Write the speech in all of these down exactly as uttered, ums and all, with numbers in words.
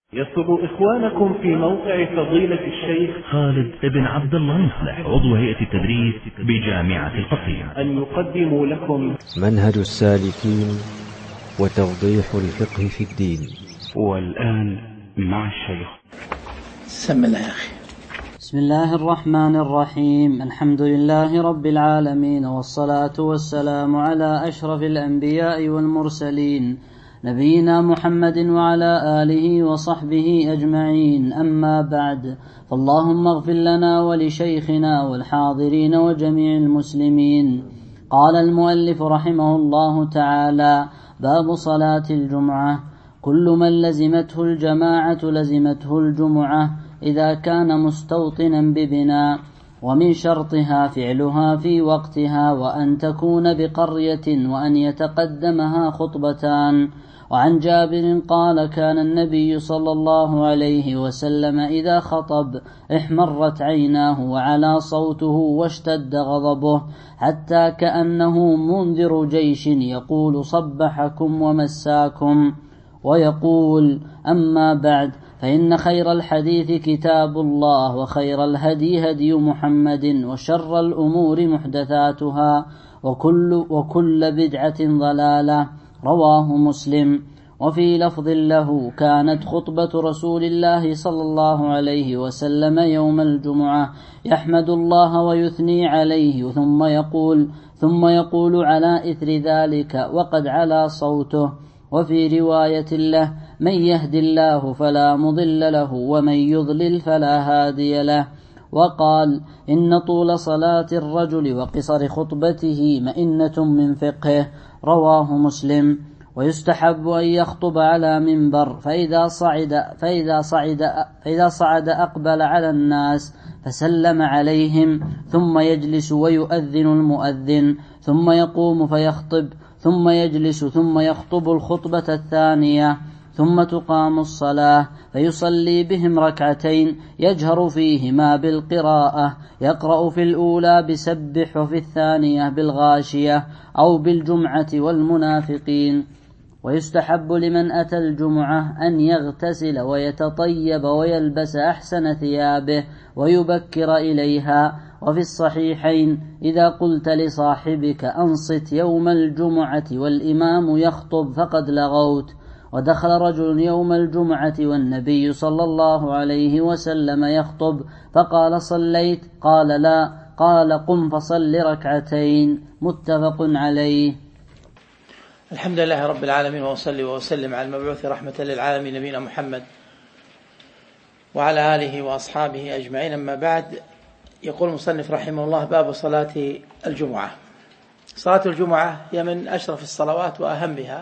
يسر إخوانكم في موقع فضيلة الشيخ خالد بن عبد الله مصلح عضو هيئة التدريس بجامعة القصيم أن يقدموا لكم منهج السالكين وتوضيح الفقه في الدين. والآن مع الشيخ. سم الله يا أخي. بسم الله الرحمن الرحيم. الحمد لله رب العالمين، والصلاة والسلام على أشرف الأنبياء والمرسلين نبينا محمد وعلى آله وصحبه أجمعين. أما بعد، فاللهم اغفر لنا ولشيخنا والحاضرين وجميع المسلمين. قال المؤلف رحمه الله تعالى: باب صلاة الجمعة. كل من لزمته الجماعة لزمته الجمعة إذا كان مستوطنا ببناء، ومن شرطها فعلها في وقتها، وأن تكون بقرية، وأن يتقدمها خطبتان. وعن جابر قال: كان النبي صلى الله عليه وسلم إذا خطب احمرت عيناه وعلى صوته واشتد غضبه، حتى كأنه منذر جيش يقول: صبحكم ومساكم. ويقول: أما بعد، فإن خير الحديث كتاب الله، وخير الهدي هدي محمد، وشر الأمور محدثاتها، وكل, وكل بدعة ضلالة. رواه مسلم. وفي لفظ له: كانت خطبة رسول الله صلى الله عليه وسلم يوم الجمعة يحمد الله ويثني عليه، ثم يقول ثم يقول على إثر ذلك وقد علا صوته. وفي رواية له: من يهد الله فلا مضل له، ومن يضلل فلا هادي له. وقال: إن طول صلاة الرجل وقصر خطبته مئنة من فقهه. رواه مسلم. ويستحب أن يخطب على منبر، فإذا صعد, فإذا صعد, فإذا صعد أقبل على الناس فسلم عليهم، ثم يجلس ويؤذن المؤذن، ثم يقوم فيخطب، ثم يجلس، ثم يخطب الخطبة الثانية، ثم تقام الصلاة فيصلي بهم ركعتين يجهر فيهما بالقراءة، يقرأ في الأولى بسبح، وفي الثانية بالغاشية أو بالجمعة والمنافقين. ويستحب لمن أتى الجمعة أن يغتسل ويتطيب ويلبس أحسن ثيابه ويبكر إليها. وفي الصحيحين: إذا قلت لصاحبك أنصت يوم الجمعة والإمام يخطب فقد لغوت. ودخل رجل يوم الجمعة والنبي صلى الله عليه وسلم يخطب، فقال: صليت؟ قال: لا. قال: قم فصل ركعتين. متفق عليه. الحمد لله رب العالمين، وأصلي وأسلم على المبعوث رحمة للعالمين نبينا محمد وعلى آله وأصحابه أجمعين. أما بعد، يقول المصنف رحمه الله: باب صلاة الجمعة. صلاة الجمعة هي من أشرف الصلوات وأهمها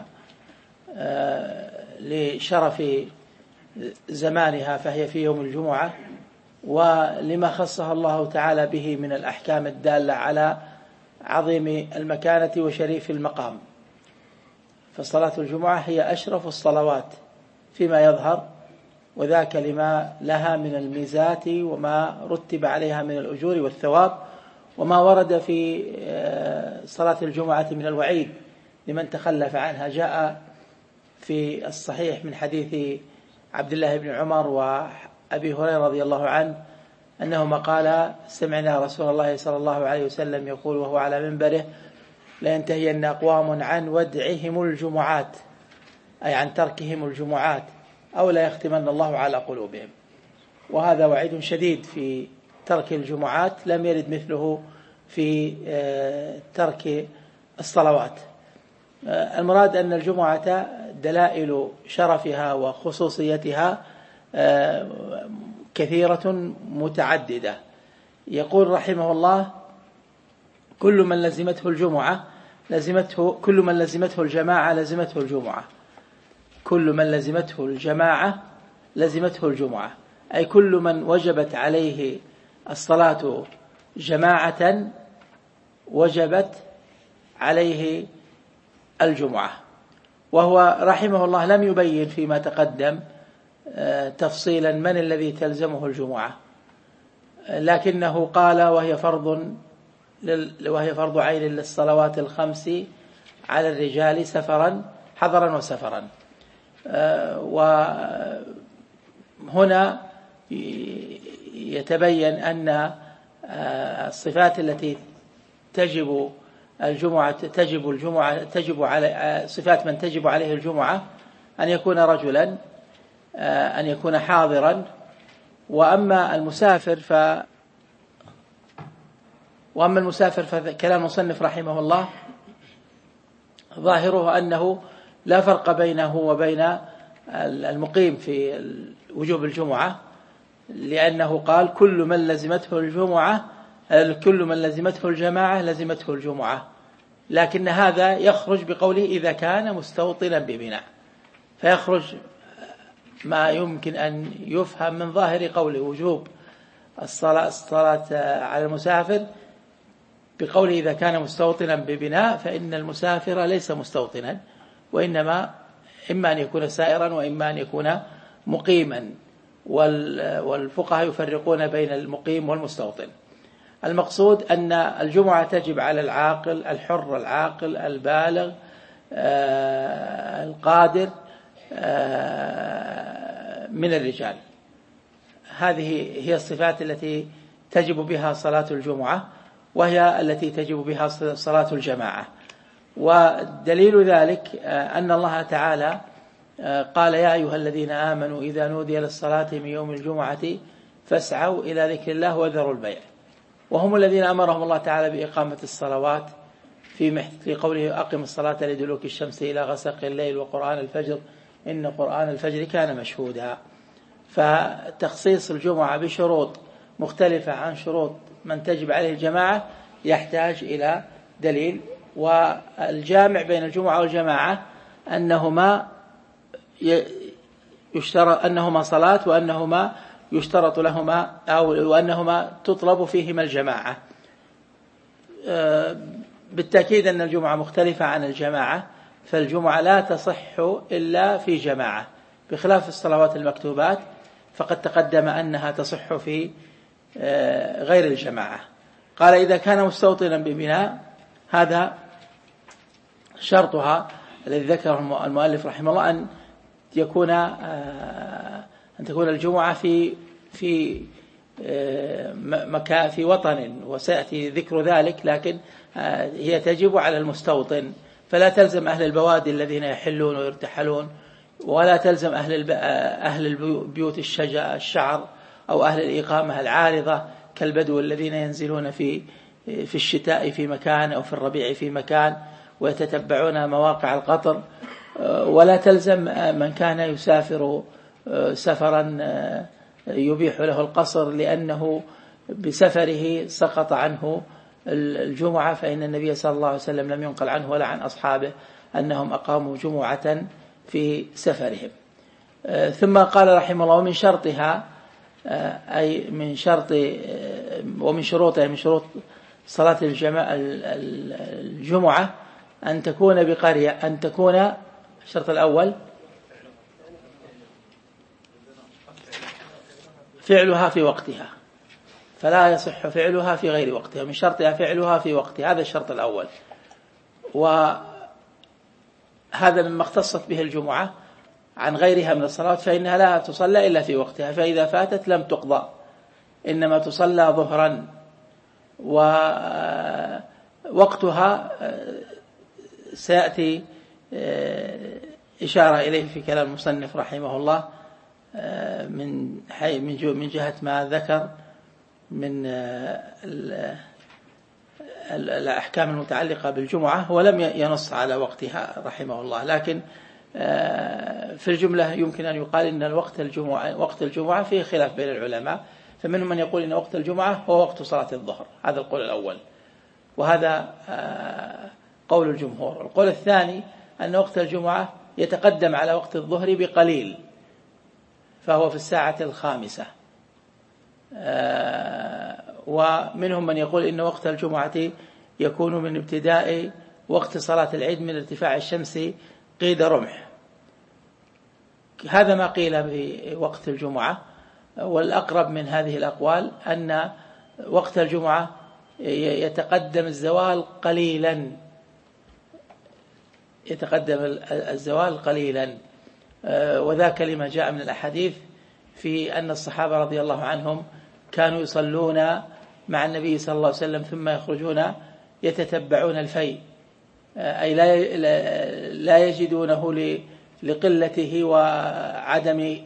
لشرف زمانها، فهي في يوم الجمعة، ولما خصها الله تعالى به من الأحكام الدالة على عظيم المكانة وشريف المقام. فصلاة الجمعة هي أشرف الصلوات فيما يظهر، وذاك لما لها من الميزات وما رتب عليها من الأجور والثواب، وما ورد في صلاة الجمعة من الوعيد لمن تخلف عنها. جاء في الصحيح من حديث عبد الله بن عمر وأبي هريرة رضي الله عنه أنهما قال: سمعنا رسول الله صلى الله عليه وسلم يقول وهو على منبره: لينتهين أقوام عن ودعهم الجمعات، أي عن تركهم الجمعات، أو لا يختمن الله على قلوبهم. وهذا وعيد شديد في ترك الجمعات، لم يرد مثله في ترك الصلوات. المراد أن الجمعة دلائل شرفها وخصوصيتها كثيرة متعددة. يقول رحمه الله: كل من لزمته الجمعة لزمته كل من لزمته الجماعة لزمته الجمعة كل من لزمته الجماعة لزمته الجمعة أي كل من وجبت عليه الصلاة جماعة وجبت عليه الجمعة. وهو رحمه الله لم يبين فيما تقدم تفصيلا من الذي تلزمه الجمعة، لكنه قال: وهي فرض وهي فرض عين للصلوات الخمس على الرجال سفرا حضرا وسفرا. هنا يتبين أن الصفات التي تجب الجمعة تجب الجمعة تجب على صفات من تجب عليه الجمعة أن يكون رجلا، أن يكون حاضرا. وأما المسافر ف وأما المسافر فكلام المصنف رحمه الله ظاهره أنه لا فرق بينه وبين المقيم في وجوب الجمعة، لأنه قال كل من لزمته الجمعة كل من لزمته الجماعة لزمته الجمعة، لكن هذا يخرج بقوله إذا كان مستوطنا ببناء، فيخرج ما يمكن أن يفهم من ظاهر قوله وجوب الصلاة, الصلاة على المسافر بقوله إذا كان مستوطنا ببناء، فإن المسافر ليس مستوطنا، وإنما إما أن يكون سائرا وإما أن يكون مقيما، والفقهاء يفرقون بين المقيم والمستوطن. المقصود أن الجمعة تجب على العاقل الحر العاقل البالغ آه القادر آه من الرجال. هذه هي الصفات التي تجب بها صلاة الجمعة، وهي التي تجب بها صلاة الجماعة. ودليل ذلك آه أن الله تعالى آه قال يا أيها الذين آمنوا إذا نودي للصلاة من يوم الجمعة فاسعوا إلى ذكر الله وذروا البيع، وهم الذين أمرهم الله تعالى بإقامة الصلوات في في قوله أقم الصلاة لدلوك الشمس إلى غسق الليل وقرآن الفجر إن قرآن الفجر كان مشهودا. فتخصيص الجمعة بشروط مختلفة عن شروط من تجب عليه الجماعة يحتاج إلى دليل. والجامع بين الجمعة والجماعة أنهما يشترط أنهما صلاة وأنهما يشترط لهما أو وأنهما تطلب فيهما الجماعة. بالتأكيد أن الجمعة مختلفة عن الجماعة، فالجمعة لا تصح إلا في جماعة، بخلاف الصلوات المكتوبات فقد تقدم أنها تصح في غير الجماعة. قال إذا كان مستوطنا ببناء، هذا شرطها الذي ذكره المؤلف رحمه الله أن يكون أن تكون الجمعة في في مكان في وطن، وسيأتي ذكر ذلك، لكن هي تجب على المستوطن، فلا تلزم أهل البوادي الذين يحلون ويرتحلون، ولا تلزم أهل أهل البيوت الشعر أو أهل الإقامة العارضة كالبدو الذين ينزلون في في الشتاء في مكان أو في الربيع في مكان ويتتبعون مواقع القطر، ولا تلزم من كان يسافر سفرا يبيح له القصر لأنه بسفره سقط عنه الجمعة، فإن النبي صلى الله عليه وسلم لم ينقل عنه ولا عن أصحابه أنهم أقاموا جمعة في سفرهم. ثم قال رحمه الله ومن شرطها أي من شرط ومن شروطها من شروط صلاة الجمعة أن تكون بقرية أن تكون الشرط الأول فعلها في وقتها، فلا يصح فعلها في غير وقتها، من شرطها فعلها في وقتها، هذا الشرط الأول. وهذا مما اختصت به الجمعة عن غيرها من الصلوات، فإنها لا تصلى إلا في وقتها، فإذا فاتت لم تقضى، إنما تصلى ظهرا، ووقتها سيأتي إشارة إليه في كلام المصنف رحمه الله من من جهة ما ذكر من الأحكام المتعلقة بالجمعة، ولم ينص على وقتها رحمه الله، لكن في الجملة يمكن أن يقال إن الوقت الجمعة وقت الجمعة فيه خلاف بين العلماء، فمنهم من يقول إن وقت الجمعة هو وقت صلاة الظهر، هذا القول الأول، وهذا قول الجمهور. القول الثاني أن وقت الجمعة يتقدم على وقت الظهر بقليل، فهو في الساعة الخامسة. ومنهم من يقول إن وقت الجمعة يكون من ابتداء وقت صلاة العيد من ارتفاع الشمس قيد رمح. هذا ما قيل بوقت الجمعة، والأقرب من هذه الأقوال أن وقت الجمعة يتقدم الزوال قليلا يتقدم الزوال قليلا وذاك لما جاء من الأحاديث في أن الصحابة رضي الله عنهم كانوا يصلون مع النبي صلى الله عليه وسلم ثم يخرجون يتتبعون الفيء، أي لا يجدونه لقلته وعدم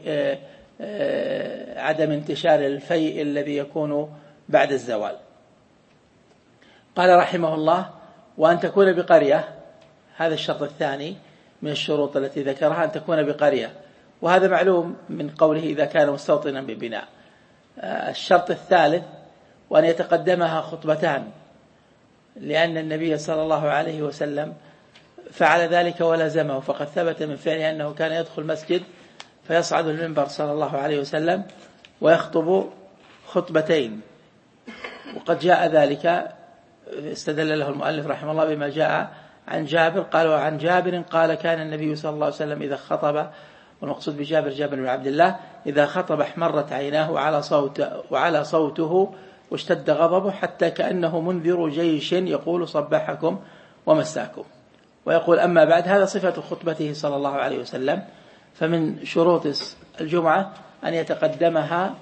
عدم انتشار الفيء الذي يكون بعد الزوال. قال رحمه الله: وأن تكون بقرية، هذا الشرط الثاني من الشروط التي ذكرها، أن تكون بقرية، وهذا معلوم من قوله إذا كان مستوطنا ببناء. الشرط الثالث: وأن يتقدمها خطبتان، لأن النبي صلى الله عليه وسلم فعل ذلك ولزمه، فقد ثبت من فعله أنه كان يدخل المسجد فيصعد المنبر صلى الله عليه وسلم ويخطب خطبتين، وقد جاء ذلك استدل له المؤلف رحمه الله بما جاء عن جابر قال: وعن جابر قال: كان النبي صلى الله عليه وسلم إذا خطب، والمقصود بجابر جابر بن عبد الله، إذا خطب احمرت عيناه وعلى صوته, وعلى صوته واشتد غضبه حتى كأنه منذر جيش يقول صبحكم ومساكم. ويقول: أما بعد. هذا صفة خطبته صلى الله عليه وسلم. فمن شروط الجمعة أن يتقدمها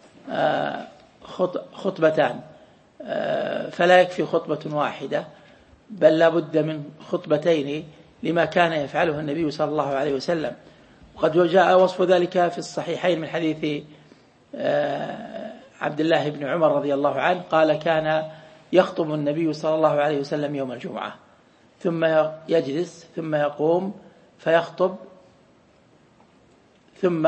خطبتان، فلا يكفي خطبة واحدة، بل لا بد من خطبتين لما كان يفعله النبي صلى الله عليه وسلم. وقد جاء وصف ذلك في الصحيحين من حديث عبد الله بن عمر رضي الله عنه قال: كان يخطب النبي صلى الله عليه وسلم يوم الجمعة ثم يجلس ثم يقوم فيخطب ثم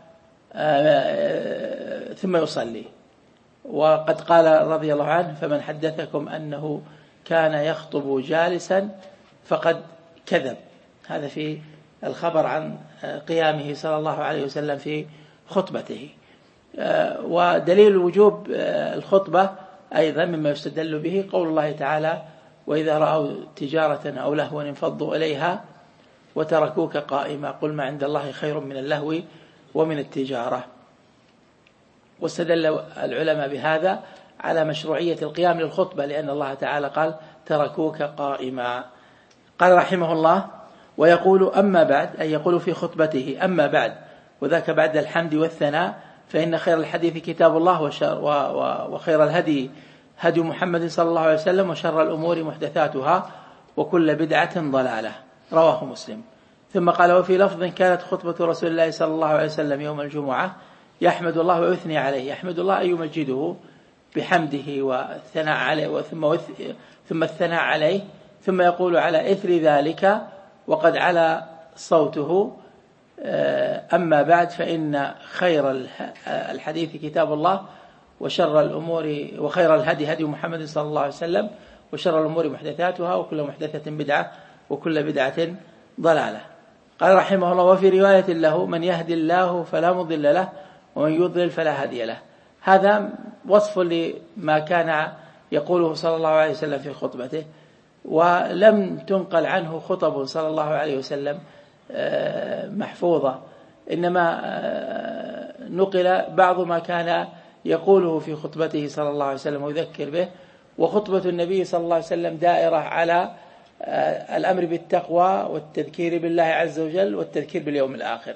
ثم يصلي. وقد قال رضي الله عنه: فمن حدثكم أنه كان يخطب جالسا فقد كذب. هذا في الخبر عن قيامه صلى الله عليه وسلم في خطبته. ودليل وجوب الخطبة أيضا مما يستدل به قول الله تعالى: وإذا رأوا تجارة أو لهوا انفضوا إليها وتركوك قائما قل ما عند الله خير من اللهو ومن التجارة. واستدل العلماء بهذا على مشروعية القيام للخطبة، لأن الله تعالى قال: تركوك قائما. قال رحمه الله: ويقول: أما بعد، أي يقول في خطبته: أما بعد، وذاك بعد الحمد والثناء، فإن خير الحديث كتاب الله، وخير الهدي هدي محمد صلى الله عليه وسلم، وشر الأمور محدثاتها، وكل بدعة ضلالة. رواه مسلم. ثم قال: وفي لفظ: كانت خطبة رسول الله صلى الله عليه وسلم يوم الجمعة يحمد الله ويثني عليه. يحمد الله أي يمجده بحمده والثناء عليه، وثم ثم الثناء عليه، ثم يقول على إثر ذلك وقد على صوته: أما بعد، فإن خير الحديث كتاب الله، وشر الأمور وخير الهدي هدي محمد صلى الله عليه وسلم، وشر الأمور محدثاتها، وكل محدثة بدعة، وكل بدعة ضلالة. قال رحمه الله: وفي رواية له: من يهدي الله فلا مضل له، ومن يضلل فلا هادي له. هذا وصف لما كان يقوله صلى الله عليه وسلم في خطبته، ولم تنقل عنه خطب صلى الله عليه وسلم محفوظة، إنما نقل بعض ما كان يقوله في خطبته صلى الله عليه وسلم ويذكر به. وخطبة النبي صلى الله عليه وسلم دائرة على الأمر بالتقوى والتذكير بالله عز وجل والتذكير باليوم الآخر.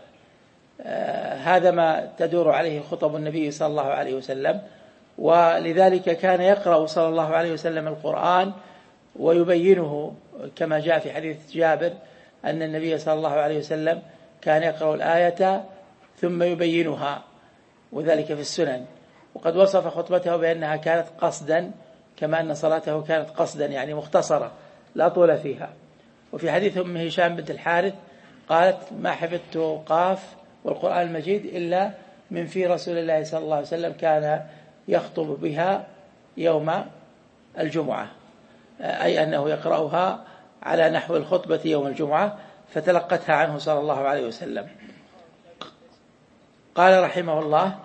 هذا ما تدور عليه خطب النبي صلى الله عليه وسلم. ولذلك كان يقرأ صلى الله عليه وسلم القرآن ويبينه، كما جاء في حديث جابر أن النبي صلى الله عليه وسلم كان يقرأ الآية ثم يبينها، وذلك في السنن. وقد وصف خطبته بأنها كانت قصدا، كما أن صلاته كانت قصدا، يعني مختصرة لا طول فيها. وفي حديث أم هشام بنت الحارث قالت: ما حفظت قاف والقرآن المجيد إلا من في رسول الله صلى الله عليه وسلم كان يخطب بها يوم الجمعة، أي أنه يقرأها على نحو الخطبة يوم الجمعة، فتلقتها عنه صلى الله عليه وسلم. قال رحمه الله: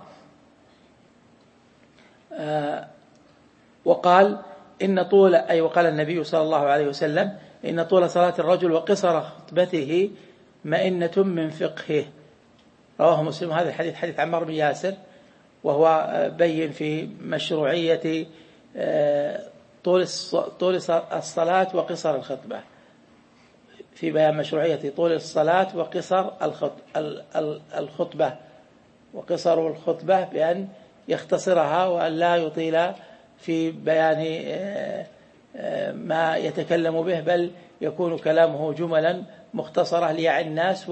آه وقال إن طول أي وقال النبي صلى الله عليه وسلم: إن طول صلاة الرجل وقصر خطبته مئنة من فقهه. رواه مسلم. هذا الحديث حديث عمار بن ياسر، وهو بين في مشروعية طول طول الصلاة وقصر الخطبة، في بيان مشروعية طول الصلاة وقصر الخطبة. وقصر الخطبة بأن يختصرها وأن لا يطيل في بيان ما يتكلم به، بل يكون كلامه جملا مختصرة ليعي الناس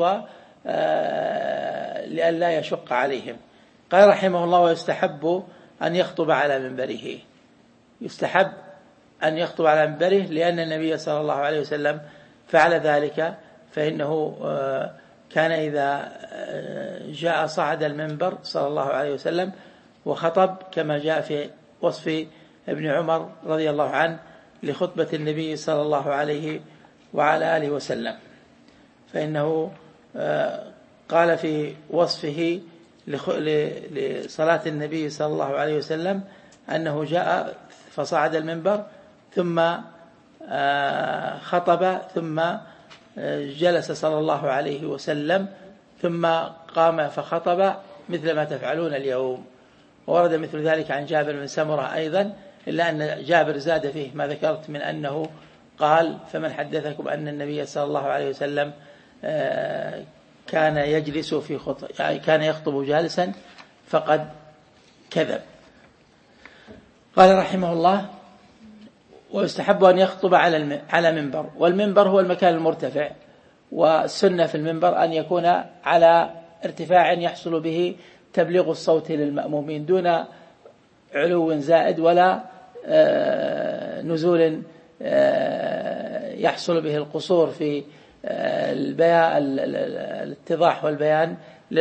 ولئلا يشق عليهم. قال رحمه الله: ويستحب أن يخطب على منبره. يستحب أن يخطب على منبره لأن النبي صلى الله عليه وسلم فعل ذلك، فإنه كان إذا جاء صعد المنبر صلى الله عليه وسلم وخطب، كما جاء في وصف ابن عمر رضي الله عنه لخطبة النبي صلى الله عليه وعلى آله وسلم، فإنه قال في وصفه لصلاة النبي صلى الله عليه وسلم أنه جاء فصعد المنبر ثم خطب ثم جلس صلى الله عليه وسلم ثم قام فخطب مثل ما تفعلون اليوم. وورد مثل ذلك عن جابر بن سمرة أيضا، إلا أن جابر زاد فيه ما ذكرت من أنه قال: فمن حدثكم أن النبي صلى الله عليه وسلم كان يجلس في خطب، يعني كان يخطب جالسا فقد كذب. قال رحمه الله: ويستحب أن يخطب على على منبر، والمنبر هو المكان المرتفع، والسنة في المنبر أن يكون على ارتفاع يحصل به تبليغ الصوت للمأمومين دون علو زائد ولا نزول يحصل به القصور في البيان الاتضاح والبيان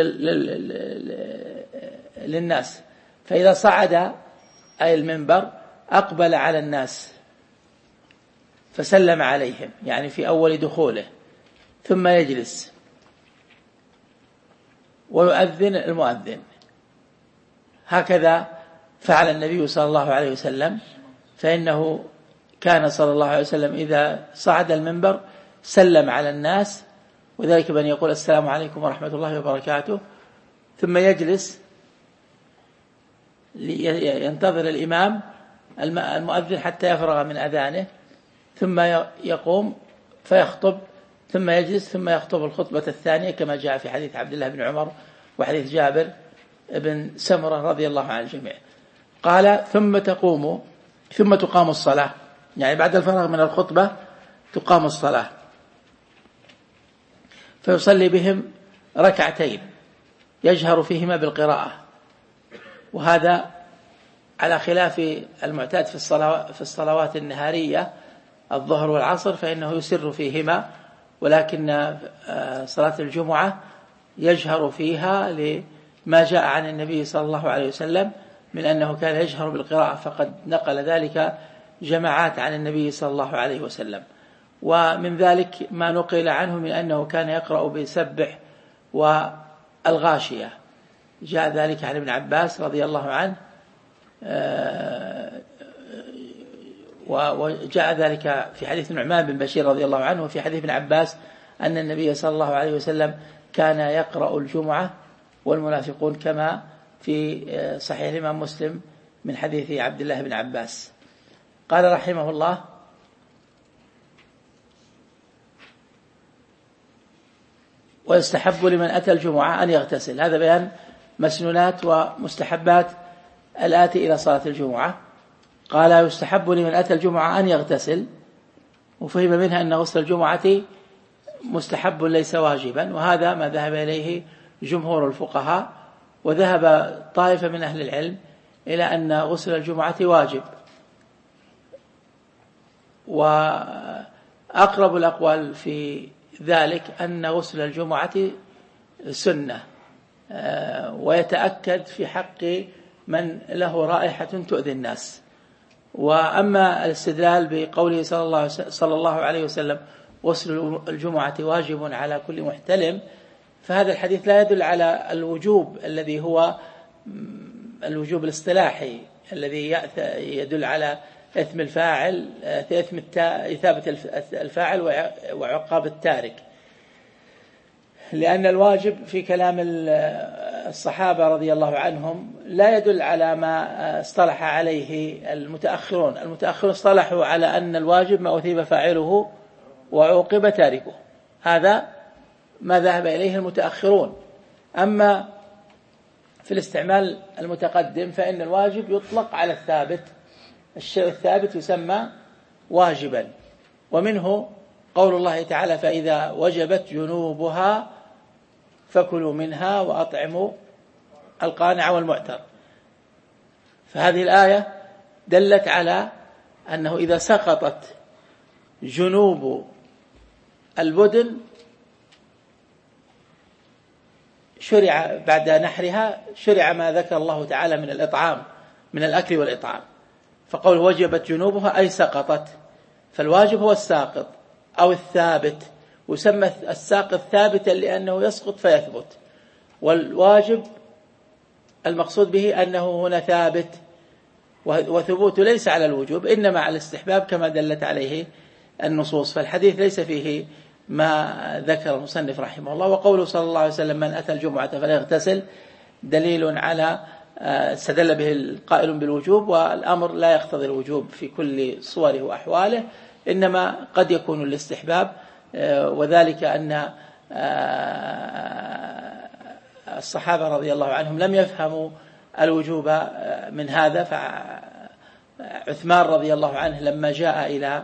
للناس. فإذا صعد أي المنبر أقبل على الناس فسلم عليهم، يعني في أول دخوله، ثم يجلس ويؤذن المؤذن. هكذا فعل النبي صلى الله عليه وسلم، فإنه كان صلى الله عليه وسلم إذا صعد المنبر سلم على الناس، وذلك بأن يقول: السلام عليكم ورحمة الله وبركاته، ثم يجلس ينتظر الإمام المؤذن حتى يفرغ من أذانه، ثم يقوم فيخطب، ثم يجلس ثم يخطب الخطبة الثانية، كما جاء في حديث عبد الله بن عمر وحديث جابر بن سمرة رضي الله عن الجميع. قال: ثم تقوم ثم تقام الصلاة، يعني بعد الفراغ من الخطبة تقام الصلاة، فيصلي بهم ركعتين يجهر فيهما بالقراءة، وهذا على خلاف المعتاد في الصلوات في الصلوات النهارية الظهر والعصر، فإنه يسر فيهما، ولكن صلاة الجمعة يجهر فيها لما جاء عن النبي صلى الله عليه وسلم من أنه كان يجهر بالقراءة، فقد نقل ذلك جماعات عن النبي صلى الله عليه وسلم. ومن ذلك ما نقل عنه من أنه كان يقرأ بسبح والغاشية، جاء ذلك عن ابن عباس رضي الله عنه، وجاء ذلك في حديث نعمان بن بشير رضي الله عنه، وفي حديث ابن عباس أن النبي صلى الله عليه وسلم كان يقرأ الجمعة والمنافقون، كما في صحيح الإمام مسلم من حديث عبد الله بن عباس. قال رحمه الله: ويستحب لمن أتى الجمعة أن يغتسل. هذا بيان مسنونات ومستحبات الآتي إلى صلاة الجمعة. قال: يستحب لمن أتى الجمعة أن يغتسل، وفهم منها أن غسل الجمعة مستحب ليس واجبا، وهذا ما ذهب إليه جمهور الفقهاء. وذهب طائفة من أهل العلم إلى أن غسل الجمعة واجب، وأقرب الأقوال في ذلك أن غسل الجمعة سنة، ويتأكد في حق من له رائحة تؤذي الناس. وأما الاستدلال بقوله صلى الله عليه وسلم: غسل الجمعة واجب على كل محتلم، فهذا الحديث لا يدل على الوجوب الذي هو الوجوب الاصطلاحي الذي يدل على إثم الفاعل، إثم إثابة الفاعل وعقاب التارك، لأن الواجب في كلام الصحابة رضي الله عنهم لا يدل على ما اصطلح عليه المتأخرون. المتأخرون اصطلحوا على أن الواجب ما أثيب فاعله وعوقب تاركه، هذا ما ذهب إليه المتأخرون. أما في الاستعمال المتقدم فإن الواجب يطلق على الثابت، الشيء الثابت يسمى واجبا. ومنه قول الله تعالى فإذا وجبت جنوبها فكلوا منها وأطعموا القانع والمعتر. فهذه الآية دلت على أنه إذا سقطت جنوب البدن شرع بعد نحرها شرع ما ذكر الله تعالى من الإطعام، من الأكل والإطعام. فقول وجبت جنوبها أي سقطت، فالواجب هو الساقط أو الثابت، ويسمى الساقط ثابتا لأنه يسقط فيثبت، والواجب المقصود به أنه هنا ثابت، وثبوت ليس على الوجوب إنما على الاستحباب كما دلت عليه النصوص. فالحديث ليس فيه ما ذكر المصنف رحمه الله. وقوله صلى الله عليه وسلم من أتى الجمعة فليغتسل دليل على استدل به القائل بالوجوب، والأمر لا يقتضي الوجوب في كل صوره وأحواله، إنما قد يكون الاستحباب، وذلك أن الصحابة رضي الله عنهم لم يفهموا الوجوب من هذا. فعثمان رضي الله عنه لما جاء إلى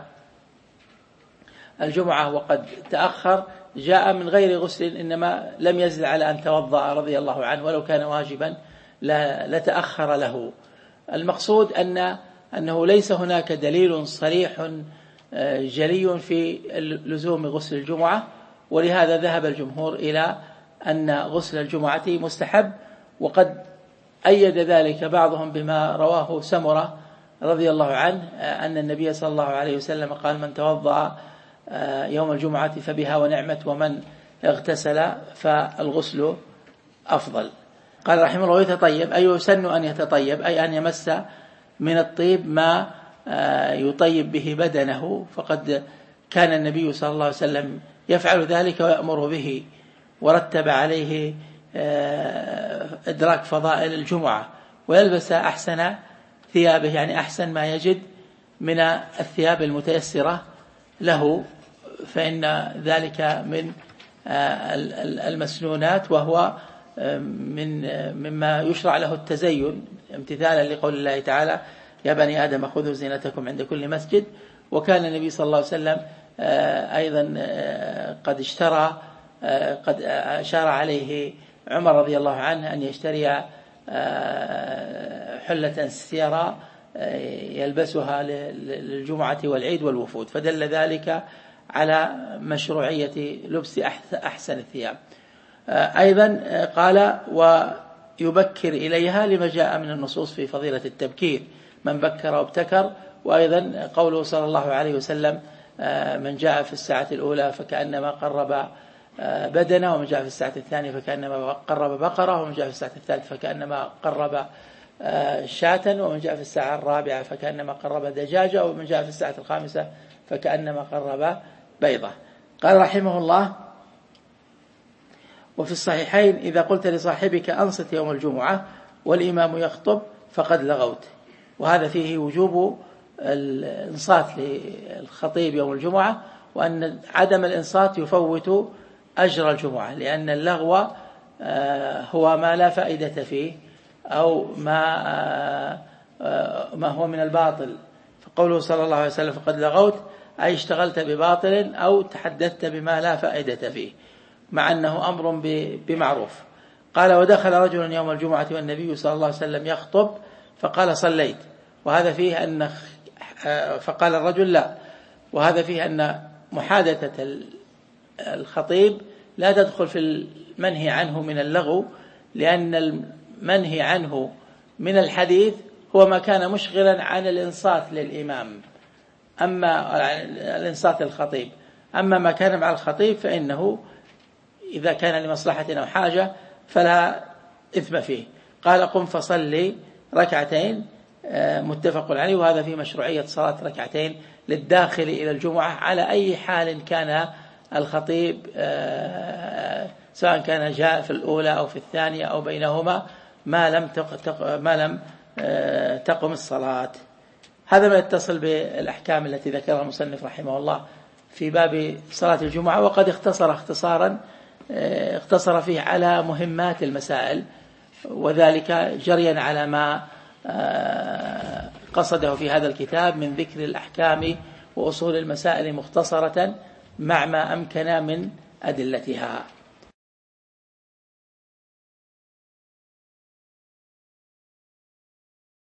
الجمعة وقد تأخر جاء من غير غسل، إنما لم يزل على أن توضأ رضي الله عنه، ولو كان واجبا لتأخر له. المقصود أن أنه ليس هناك دليل صريح جلي في لزوم غسل الجمعة، ولهذا ذهب الجمهور إلى أن غسل الجمعة مستحب. وقد أيد ذلك بعضهم بما رواه سمرة رضي الله عنه أن النبي صلى الله عليه وسلم قال من توضأ يوم الجمعة فبها ونعمت، ومن اغتسل فالغسل أفضل. قال رحمه الله يتطيب أي يسن أن يتطيب، أي أن يمس من الطيب ما يطيب به بدنه، فقد كان النبي صلى الله عليه وسلم يفعل ذلك ويأمر به، ورتب عليه إدراك فضائل الجمعة، ويلبس أحسن ثيابه، يعني أحسن ما يجد من الثياب المتيسرة له، فإن ذلك من المسنونات، وهو من مما يشرع له التزين امتثالا لقول الله تعالى يا بني آدم خذوا زينتكم عند كل مسجد. وكان النبي صلى الله عليه وسلم أيضا قد اشترى قد أشار عليه عمر رضي الله عنه أن يشتري حلة سيرا يلبسها للجمعة والعيد والوفود، فدل ذلك على مشروعية لبس أحسن الثياب. أيضا قال ويبكر إليها لما جاء من النصوص في فضيلة التبكير، من بكر وابتكر. وأيضا قوله صلى الله عليه وسلم من جاء في الساعة الأولى فكأنما قرب بدنه، ومن جاء في الساعة الثانية فكأنما قرب بقرة، ومن جاء في الساعة الثالثة فكأنما قرب شاة، ومن جاء في الساعة الرابعة فكأنما قرب دجاجة، ومن جاء في الساعة الخامسة فكأنما قرب بيضة. قال رحمه الله وفي الصحيحين إذا قلت لصاحبك أنصت يوم الجمعة والإمام يخطب فقد لغوت. وهذا فيه وجوب الإنصات للخطيب يوم الجمعة، وأن عدم الإنصات يفوت أجر الجمعة، لأن اللغو هو ما لا فائدة فيه أو ما ما هو من الباطل. فقوله صلى الله عليه وسلم فقد لغوت أي اشتغلت بباطل أو تحدثت بما لا فائدة فيه، مع أنه أمر بمعروف. قال ودخل رجل يوم الجمعة والنبي صلى الله عليه وسلم يخطب فقال صليت، وهذا فيه أن فقال الرجل لا، وهذا فيه أن محادثة الخطيب لا تدخل في المنهي عنه من اللغو، لأن المنهي عنه من الحديث هو ما كان مشغلا عن الإنصات للإمام، أما الإنصات للخطيب. أما ما كان مع الخطيب فإنه إذا كان لمصلحة أو حاجة فلا إثم فيه. قال قم فصلي ركعتين، متفق عليه. وهذا في مشروعية صلاة ركعتين للداخل إلى الجمعة على أي حال كان الخطيب، سواء كان جاء في الأولى أو في الثانية أو بينهما، ما لم ما لم تقم الصلاة. هذا ما يتصل بالأحكام التي ذكرها المصنف رحمه الله في باب صلاة الجمعة، وقد اختصر اختصارا اختصر فيه على مهمات المسائل، وذلك جريا على ما قصده في هذا الكتاب من ذكر الأحكام وأصول المسائل مختصرة مع ما أمكن من أدلتها.